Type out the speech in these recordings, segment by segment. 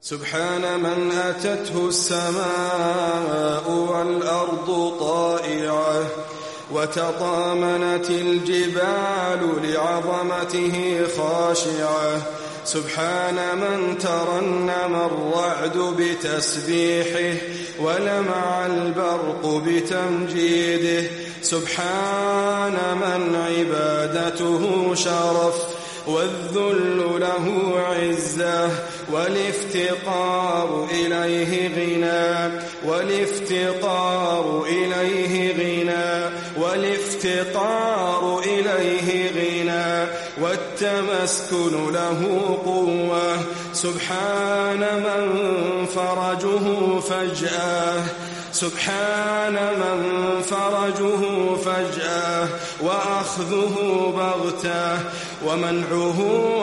سبحان من أتته السماء والأرض طائعة وتطامنت الجبال لعظمته خاشعة. سبحان من ترنم الرعد بتسبيحه ولمع البرق بتمجيده. سبحان من عبادته شرف والذل له عزة والافتقار إليه غنى والافتقار إليه غنى والتمسكن له قوة. سبحان من فرجه فجأة وأخذه بغتة ومنعه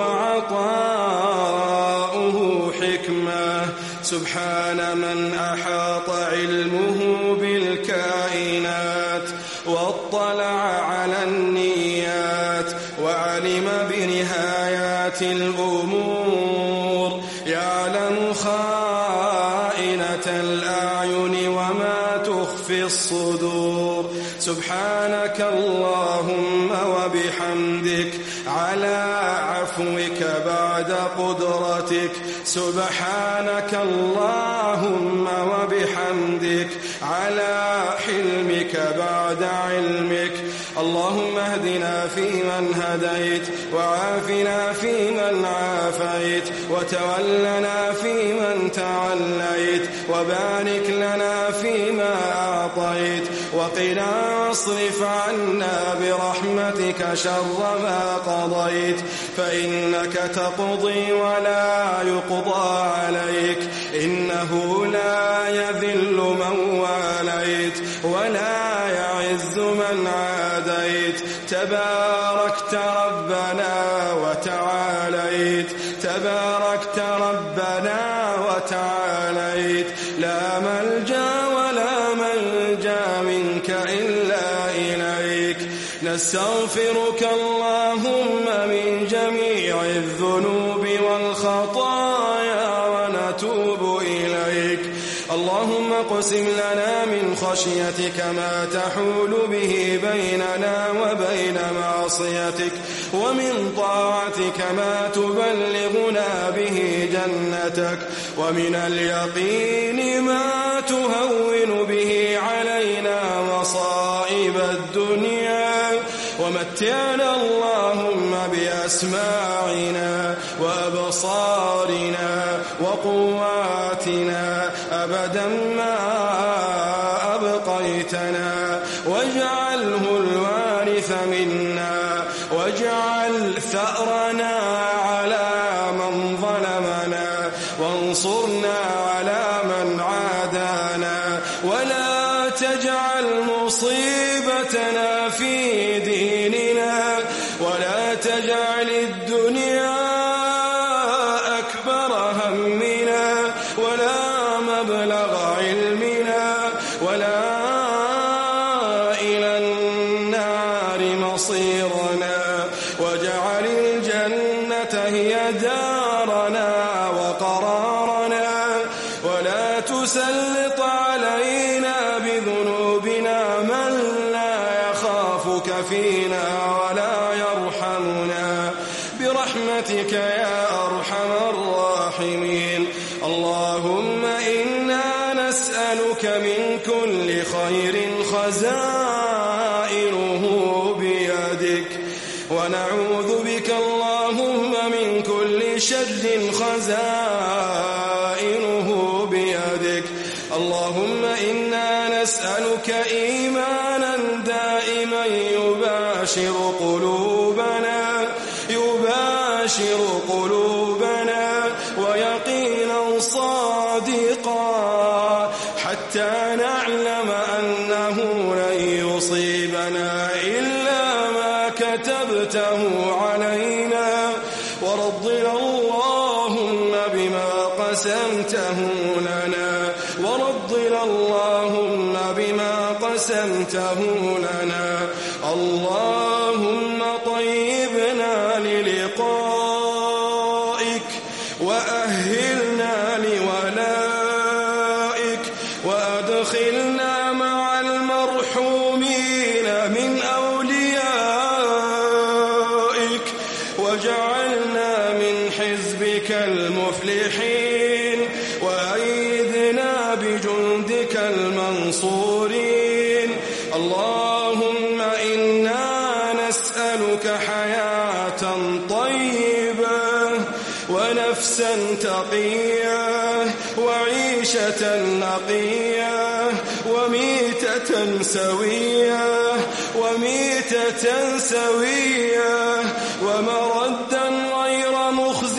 وعطاؤه حكمة. سبحان من أحاط علمه بالكائنات واطلع على النيات وعلم بنهايات الأمور، يعلم خائنة الأعين وما تخفي الصدور. سبحانك اللهم وبحمدك على عفوك بعد قدرتك. سبحانك اللهم وبحمدك على حلمك بعد علمك. اللهم اهدنا فيمن هديت وعافنا فيمن عافيت وتولنا فيمن توليت وبارك لنا فيما أعطيت وقنا واصرف عنا برحمتك شر ما قضيت، فإنك تقضي ولا يقضى عليك، إنه لا يذل من واليت ولا يعز من عاديت. تباركت ربنا وتعاليت، لا ملجأ ولا منجا منك إلا إليك. نستغفرك اللهم من جميع الذنوب والخطايا ونتوب إليك. اللهم اقسم لنا من خشيتك ما تحول به بيننا وبين معصيتك، ومن طاعتك ما تبلغنا به جنتك، ومن اليقين ما تهون به علينا مصائب الدنيا. ومتعنا اللهم بأسماعنا وأبصارنا وقواتنا أبدا ما أبقيتنا، واجعله الوارث منا، واجعل ثأرنا على من ظلمنا، وانصرنا على من عادانا، ولا تجعل مصيبتنا في ديننا، ولا تجعل الدنيا أكبر همنا ولا مبلغ علمنا ولا إلى النار مصيرنا، واجعل الجنة هي دارنا وقرارنا، ولا تسلط علينا بذنوبنا من لا يخافك فينا ولا يرحمنا، برحمتك يا أرحم الراحمين. اللهم إنا نسألك من كل خير خزائنه بيدك، ونعوذ بك اللهم من كل شر خزائنه بيدك. اللهم إنا نسألك إيمانا دائما يباشر قلوبنا ويقينا صادقا، حتى نعلم أنه لن يصيبنا إلا ما كتبته علينا، ورضنا اللهم بما قسمته لنا، اللهم طيبنا للقائك وأهلنا المفلحين وأيدنا بجندك المنصورين. اللهم إنا نسألك حياة طيبة ونفسا تقية وعيشة نقية وميتة سوية ومردا غير مخزٍ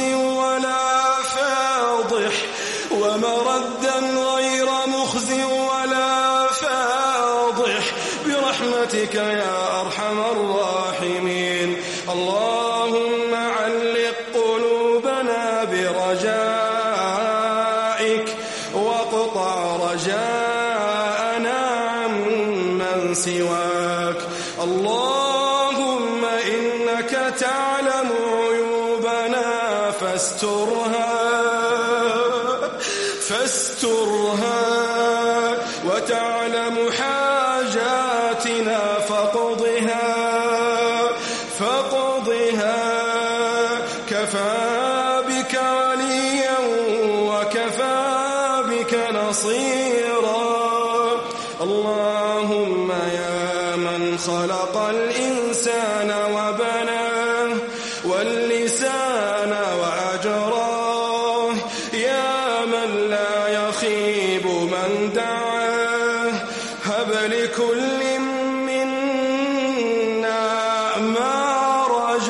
ولا فاضح برحمتك يا أرحم الراحمين. اللهم علق قلوبنا برجائك واقطع رجاءنا عمن سواك. اللهم إنك تعلم عيوبنا فاسترها وتعلم حاجاتنا فاقضها كفى بك وليا وكفى بك نصيرا. اللهم يا من خلق الإنسان وبناه واللسان وأجراه، يا من لا يخيب من دعاه، هب لكل منا ما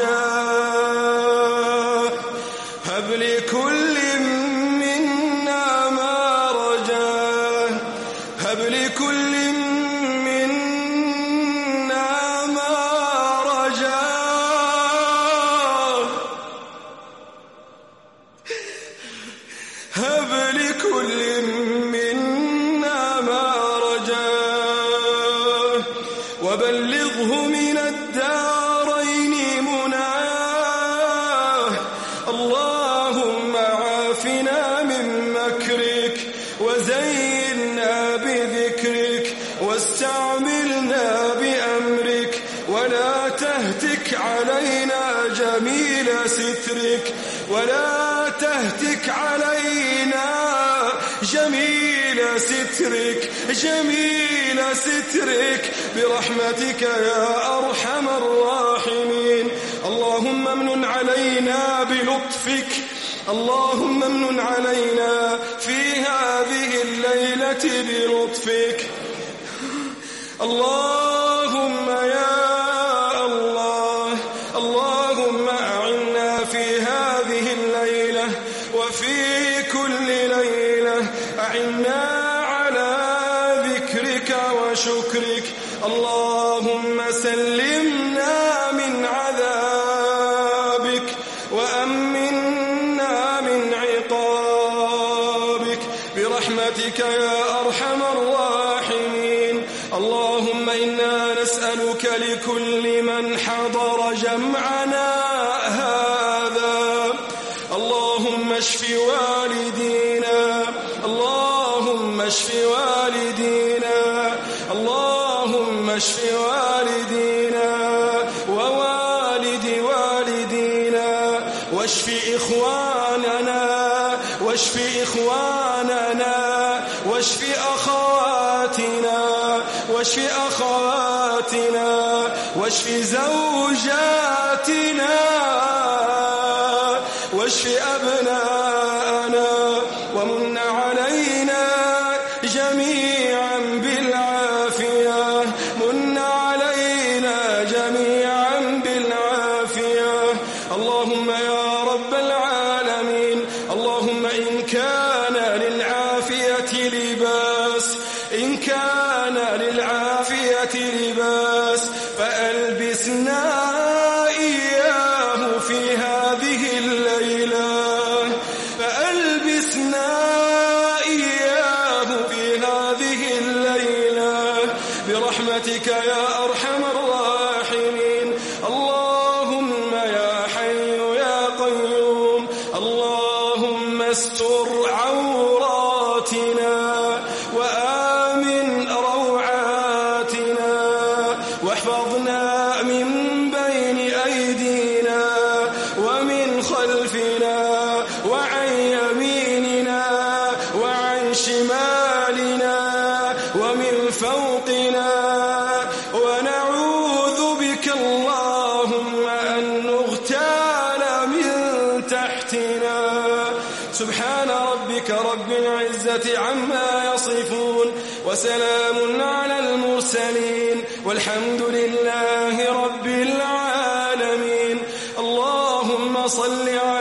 رجاه، هب لكل منا ما رجاه، هب لكل منا ما رجاه، هب لكل منا ما رجاه، وبلغه من الدارين مناه. اللهم عافنا من مكرك وزينا بذكرك واستعملنا بأمرك، ولا تهتك علينا جميل سترك، ولا تهتك علينا جميل سترك برحمتك يا أرحم الراحمين. اللهم امنن علينا بلطفك، اللهم امنن علينا في هذه الليلة بلطفك. اللهم يا الله، اللهم أعنا في هذه الليلة وفي كل ليلة، أعنا على ذكرك وشكرك. اللهم سلمنا من عذابك وأمنا من عقابك برحمتك يا أرحم الراحمين. اللهم إنا نسألك لكل من حضر جمعنا هذا، اللهم اشف والدينا، اللهم اشف والدينا، اللهم اشف والدينا ووالد والدينا، واشف إخواننا، واشف إخواننا، واشف أخواتنا، واشف أخواتنا، واشف زوجاتنا، واشف أبناءنا، ومن علينا جميعا بالعافية، من علينا جميعا بالعافية. اللهم يا رب العالمين، اللهم إن كان للعافية لباس، إن كان للعافية لباس فألبسنا إياه في هذه الليلة، فألبسنا إياه في هذه الليلة برحمتك يا أرحم الراحمين. اللهم يا حي يا قيوم، اللهم استر عوراتنا وآمن روعاتنا، واحفظنا من بين أيدينا ومن خلفنا وعن يميننا وعن شمالنا ومن فوقنا، ونعوذ بك اللهم أن نغتال من تحتنا. سبحان ربك رب العزة عما يصفون، وسلام على المرسلين، والحمد لله رب العالمين. اللهم صل على